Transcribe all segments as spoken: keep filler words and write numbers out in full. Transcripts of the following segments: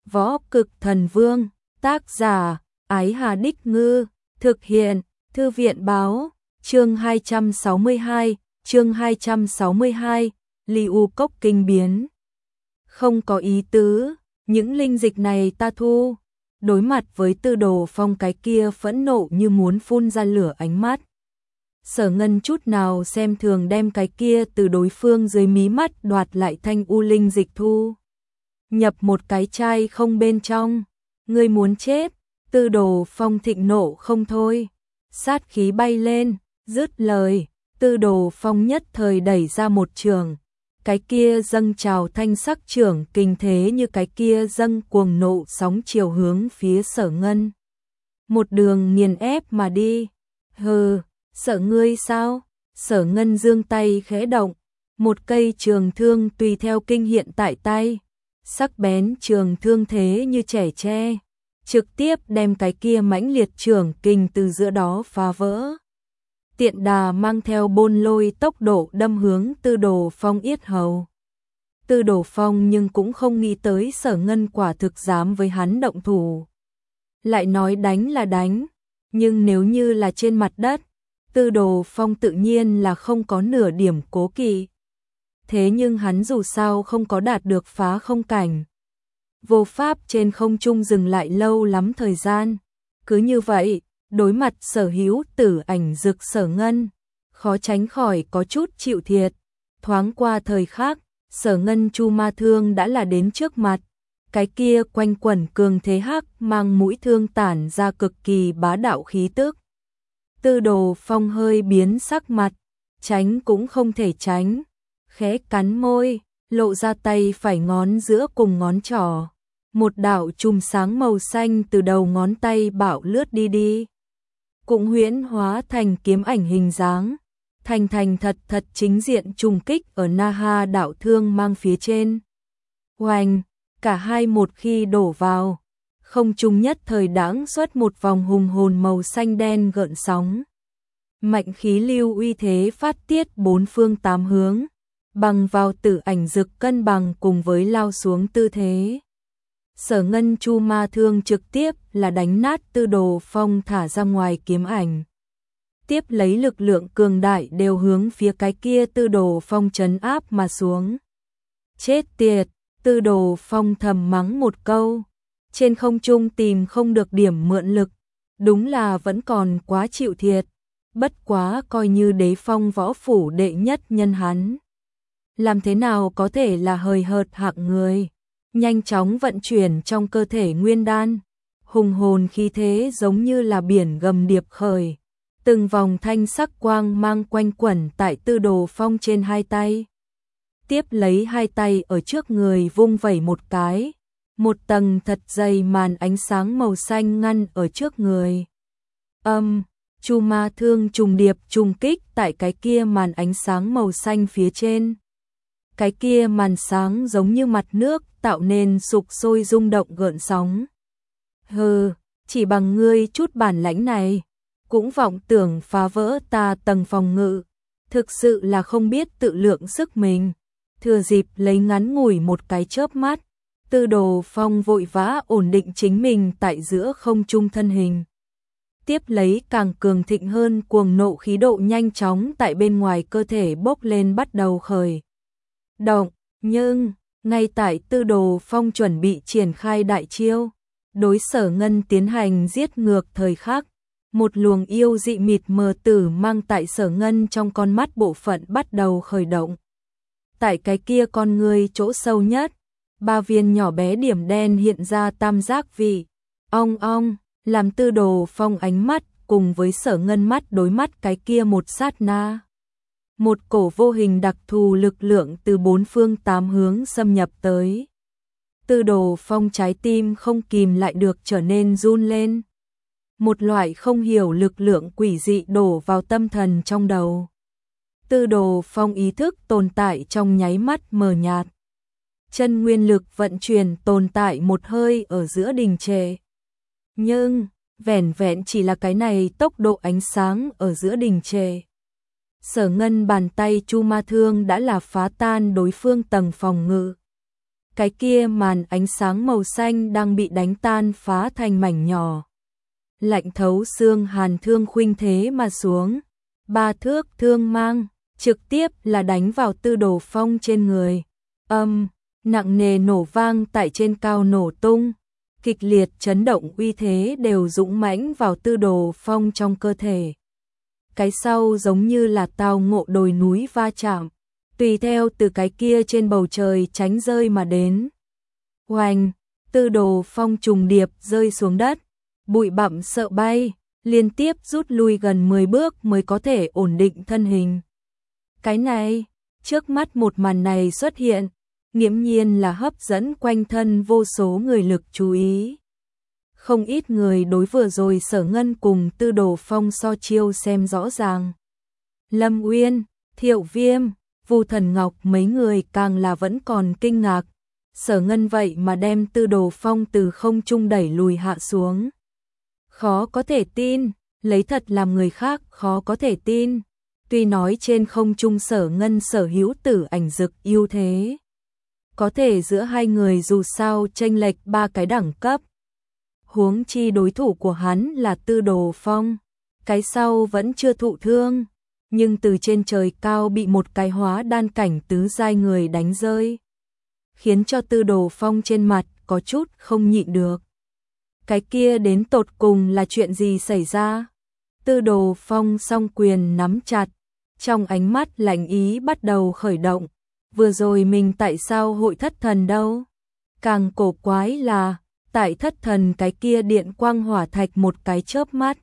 Võ Cực Thần Vương, tác giả, Ái Hà Đích Ngư, thực hiện, Thư viện Báo, chương hai trăm sáu mươi hai, chương hai trăm sáu mươi hai, Lưu Cốc Kinh Biến. Không có ý tứ, những linh dịch này ta thu. Đối mặt với Tư Đồ Phong cái kia phẫn nộ như muốn phun ra lửa ánh mắt. Sở Ngân chút nào xem thường đem cái kia từ đối phương dưới mí mắt đoạt lại thanh u linh dịch thu. Nhập một cái chai không bên trong, ngươi muốn chết. Tư Đồ Phong thịnh nộ không thôi, sát khí bay lên, dứt lời, Tư Đồ Phong nhất thời đẩy ra một trường, cái kia dâng trào thanh sắc trưởng kinh thế như cái kia dâng cuồng nộ sóng chiều hướng phía Sở Ngân. Một đường nghiền ép mà đi. Hừ, sợ ngươi sao? Sở Ngân giương tay khẽ động, một cây trường thương tùy theo kinh hiện tại tay, sắc bén trường thương thế như trẻ tre, trực tiếp đem cái kia mãnh liệt trường kinh từ giữa đó phá vỡ. Tiện đà mang theo bôn lôi tốc độ đâm hướng Tư Đồ Phong yết hầu. Tư Đồ Phong nhưng cũng không nghĩ tới Sở Ngân quả thực dám với hắn động thủ. Lại nói đánh là đánh, nhưng nếu như là trên mặt đất, Tư Đồ Phong tự nhiên là không có nửa điểm cố kỵ. Thế nhưng hắn dù sao không có đạt được phá không cảnh. Vô pháp trên không trung dừng lại lâu lắm thời gian. Cứ như vậy, đối mặt Sở Hữu Tử Ảnh Dực Sở Ngân, khó tránh khỏi có chút chịu thiệt. Thoáng qua thời khắc, Sở Ngân chu ma thương đã là đến trước mặt. Cái kia quanh quẩn cường thế hắc mang mũi thương tản ra cực kỳ bá đạo khí tức. Tư Đồ Phong hơi biến sắc mặt, tránh cũng không thể tránh, khẽ cắn môi, lộ ra tay phải ngón giữa cùng ngón trỏ. Một đạo chùm sáng màu xanh từ đầu ngón tay bạo lướt đi đi. Cũng huyễn hóa thành kiếm ảnh hình dáng, thành thành thật thật chính diện trùng kích ở Na-ha đạo thương mang phía trên. Oanh, cả hai một khi đổ vào, không trung nhất thời đãng xuất một vòng hùng hồn màu xanh đen gợn sóng. Mạnh khí lưu uy thế phát tiết bốn phương tám hướng, bằng vào Tử Ảnh Dực cân bằng cùng với lao xuống tư thế. Sở Ngân chu ma thương trực tiếp là đánh nát Tư Đồ Phong thả ra ngoài kiếm ảnh. Tiếp lấy lực lượng cường đại đều hướng phía cái kia Tư Đồ Phong trấn áp mà xuống. Chết tiệt, Tư Đồ Phong thầm mắng một câu. Trên không trung tìm không được điểm mượn lực, đúng là vẫn còn quá chịu thiệt. Bất quá coi như đế phong võ phủ đệ nhất nhân hắn, làm thế nào có thể là hời hợt hạng người. Nhanh chóng vận chuyển trong cơ thể nguyên đan, hùng hồn khí thế giống như là biển gầm điệp khởi. Từng vòng thanh sắc quang mang quanh quẩn tại Tư Đồ Phong trên hai tay. Tiếp lấy hai tay ở trước người vung vẩy một cái, một tầng thật dày màn ánh sáng màu xanh ngăn ở trước người. Âm, chu ma thương trùng điệp trùng kích tại cái kia màn ánh sáng màu xanh phía trên. Cái kia màn sáng giống như mặt nước tạo nên sục sôi rung động gợn sóng. Hừ, chỉ bằng ngươi chút bản lãnh này, cũng vọng tưởng phá vỡ ta tầng phòng ngự, thực sự là không biết tự lượng sức mình. Thừa dịp lấy ngắn ngủi một cái chớp mắt, Tư Đồ Phong vội vã ổn định chính mình tại giữa không trung thân hình. Tiếp lấy càng cường thịnh hơn cuồng nộ khí độ nhanh chóng tại bên ngoài cơ thể bốc lên bắt đầu khởi động. Nhưng, ngay tại Tư Đồ Phong chuẩn bị triển khai đại chiêu, đối Sở Ngân tiến hành giết ngược thời khắc, một luồng yêu dị mịt mờ tử mang tại Sở Ngân trong con mắt bộ phận bắt đầu khởi động. Tại cái kia con người chỗ sâu nhất, ba viên nhỏ bé điểm đen hiện ra tam giác vị. Ong ong, làm Tư Đồ Phong ánh mắt cùng với Sở Ngân mắt đối mắt cái kia một sát na. Một cổ vô hình đặc thù lực lượng từ bốn phương tám hướng xâm nhập tới. Tư Đồ Phong trái tim không kìm lại được trở nên run lên. Một loại không hiểu lực lượng quỷ dị đổ vào tâm thần trong đầu. Tư Đồ Phong ý thức tồn tại trong nháy mắt mờ nhạt. Chân nguyên lực vận chuyển tồn tại một hơi ở giữa đình trệ. Nhưng, vẻn vẹn chỉ là cái này tốc độ ánh sáng ở giữa đình trệ. Sở Ngân bàn tay chu ma thương đã là phá tan đối phương tầng phòng ngự. Cái kia màn ánh sáng màu xanh đang bị đánh tan phá thành mảnh nhỏ. Lạnh thấu xương hàn thương khuynh thế mà xuống. Ba thước thương mang, trực tiếp là đánh vào Tư Đồ Phong trên người. Âm, nặng nề nổ vang tại trên cao nổ tung. Kịch liệt chấn động uy thế đều dũng mãnh vào Tư Đồ Phong trong cơ thể. Cái sau giống như là tao ngộ đồi núi va chạm, tùy theo từ cái kia trên bầu trời tránh rơi mà đến. Oanh, Tư Đồ Phong trùng điệp rơi xuống đất, bụi bặm sợ bay, liên tiếp rút lui gần mười bước mới có thể ổn định thân hình. Cái này, trước mắt một màn này xuất hiện, nghiễm nhiên là hấp dẫn quanh thân vô số người lực chú ý. Không ít người đối vừa rồi Sở Ngân cùng Tư Đồ Phong so chiêu xem rõ ràng. Lâm Uyên, Thiệu Viêm, Vu Thần Ngọc mấy người càng là vẫn còn kinh ngạc. Sở Ngân vậy mà đem Tư Đồ Phong từ không trung đẩy lùi hạ xuống. Khó có thể tin, lấy thật làm người khác khó có thể tin. Tuy nói trên không trung Sở Ngân sở hữu tử ảnh dực ưu thế, có thể giữa hai người dù sao chênh lệch ba cái đẳng cấp. Huống chi đối thủ của hắn là Tư Đồ Phong, cái sau vẫn chưa thụ thương, nhưng từ trên trời cao bị một cái hóa đan cảnh tứ giai người đánh rơi, khiến cho Tư Đồ Phong trên mặt có chút không nhịn được. Cái kia đến tột cùng là chuyện gì xảy ra? Tư Đồ Phong song quyền nắm chặt, trong ánh mắt lạnh ý bắt đầu khởi động. Vừa rồi mình tại sao hội thất thần đâu? Càng cổ quái là, tại thất thần cái kia điện quang hỏa thạch một cái chớp mắt.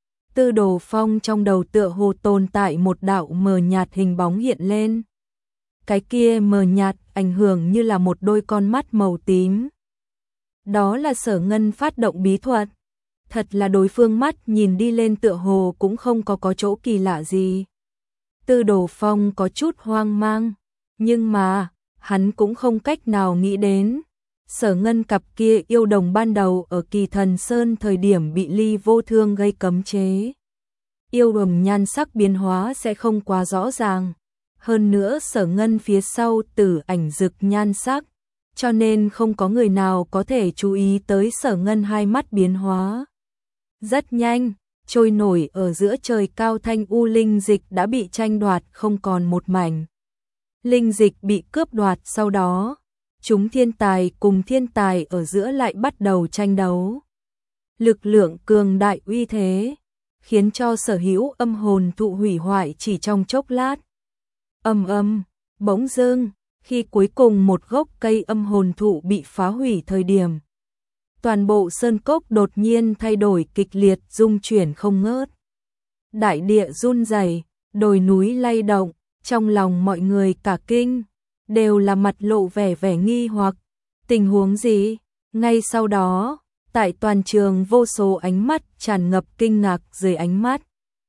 Tư Đồ Phong trong đầu tựa hồ tồn tại một đạo mờ nhạt hình bóng hiện lên. Cái kia mờ nhạt ảnh hưởng như là một đôi con mắt màu tím. Đó là Sở Ngân phát động bí thuật. Thật là đối phương mắt nhìn đi lên tựa hồ cũng không có có chỗ kỳ lạ gì. Tư Đồ Phong có chút hoang mang, nhưng mà, hắn cũng không cách nào nghĩ đến. Sở Ngân cặp kia yêu đồng ban đầu ở Kỳ Thần Sơn thời điểm bị Ly Vô Thương gây cấm chế. Yêu đồng nhan sắc biến hóa sẽ không quá rõ ràng. Hơn nữa Sở Ngân phía sau tử ảnh dực nhan sắc, cho nên không có người nào có thể chú ý tới Sở Ngân hai mắt biến hóa. Rất nhanh, trôi nổi ở giữa trời cao thanh u linh dịch đã bị tranh đoạt không còn một mảnh. Linh dịch bị cướp đoạt sau đó, chúng thiên tài cùng thiên tài ở giữa lại bắt đầu tranh đấu. Lực lượng cường đại uy thế, khiến cho sở hữu âm hồn thụ hủy hoại chỉ trong chốc lát. Âm âm, bỗng dưng, khi cuối cùng một gốc cây âm hồn thụ bị phá hủy thời điểm, toàn bộ sơn cốc đột nhiên thay đổi kịch liệt rung chuyển không ngớt. Đại địa run rẩy, đồi núi lay động, trong lòng mọi người cả kinh, đều là mặt lộ vẻ vẻ nghi hoặc. Tình huống gì? Ngay sau đó, tại toàn trường vô số ánh mắt tràn ngập kinh ngạc dưới ánh mắt.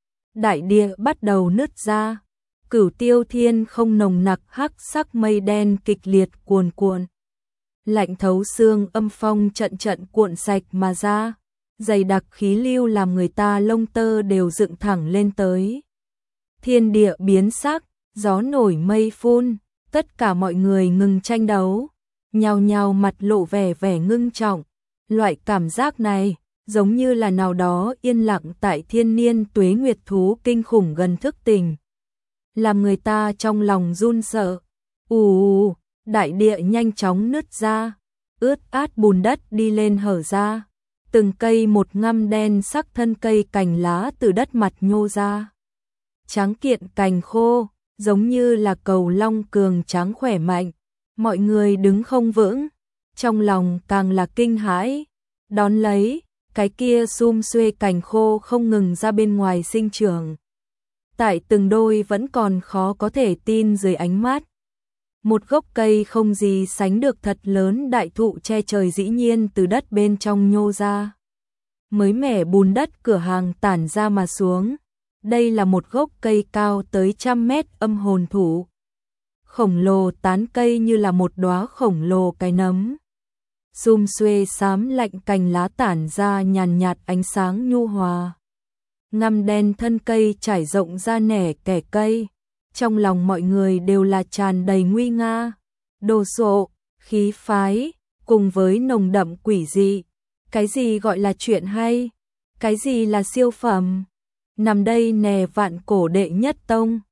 Đại địa bắt đầu nứt ra, Cửu Tiêu Thiên không nồng nặc hắc sắc mây đen kịch liệt cuồn cuộn. Lạnh thấu xương âm phong trận trận cuộn sạch mà ra, dày đặc khí lưu làm người ta lông tơ đều dựng thẳng lên tới. Thiên địa biến sắc, gió nổi mây phun, tất cả mọi người ngừng tranh đấu, nhao nhao mặt lộ vẻ vẻ ngưng trọng. Loại cảm giác này, giống như là nào đó yên lặng tại thiên niên tuế nguyệt thú kinh khủng gần thức tỉnh, làm người ta trong lòng run sợ. Ù, đại địa nhanh chóng nứt ra, ướt át bùn đất đi lên hở ra, từng cây một ngăm đen sắc thân cây cành lá từ đất mặt nhô ra. Tráng kiện cành khô, giống như là cầu long cường tráng khỏe mạnh, mọi người đứng không vững, trong lòng càng là kinh hãi. Đón lấy, cái kia sum xuê cành khô không ngừng ra bên ngoài sinh trưởng. Tại từng đôi vẫn còn khó có thể tin dưới ánh mắt. Một gốc cây không gì sánh được thật lớn đại thụ che trời dĩ nhiên từ đất bên trong nhô ra. Mới mẻ bùn đất cửa hàng tản ra mà xuống. Đây là một gốc cây cao tới trăm mét âm hồn thụ. Khổng lồ tán cây như là một đóa khổng lồ cái nấm. Sum xuê xám lạnh cành lá tản ra nhàn nhạt ánh sáng nhu hòa. Ngăm đen thân cây trải rộng ra nẻ kẻ cây. Trong lòng mọi người đều là tràn đầy nguy nga. Đồ sộ, khí phái, cùng với nồng đậm quỷ dị. Cái gì gọi là chuyện hay? Cái gì là siêu phẩm? Nằm đây nè vạn cổ đệ nhất tông.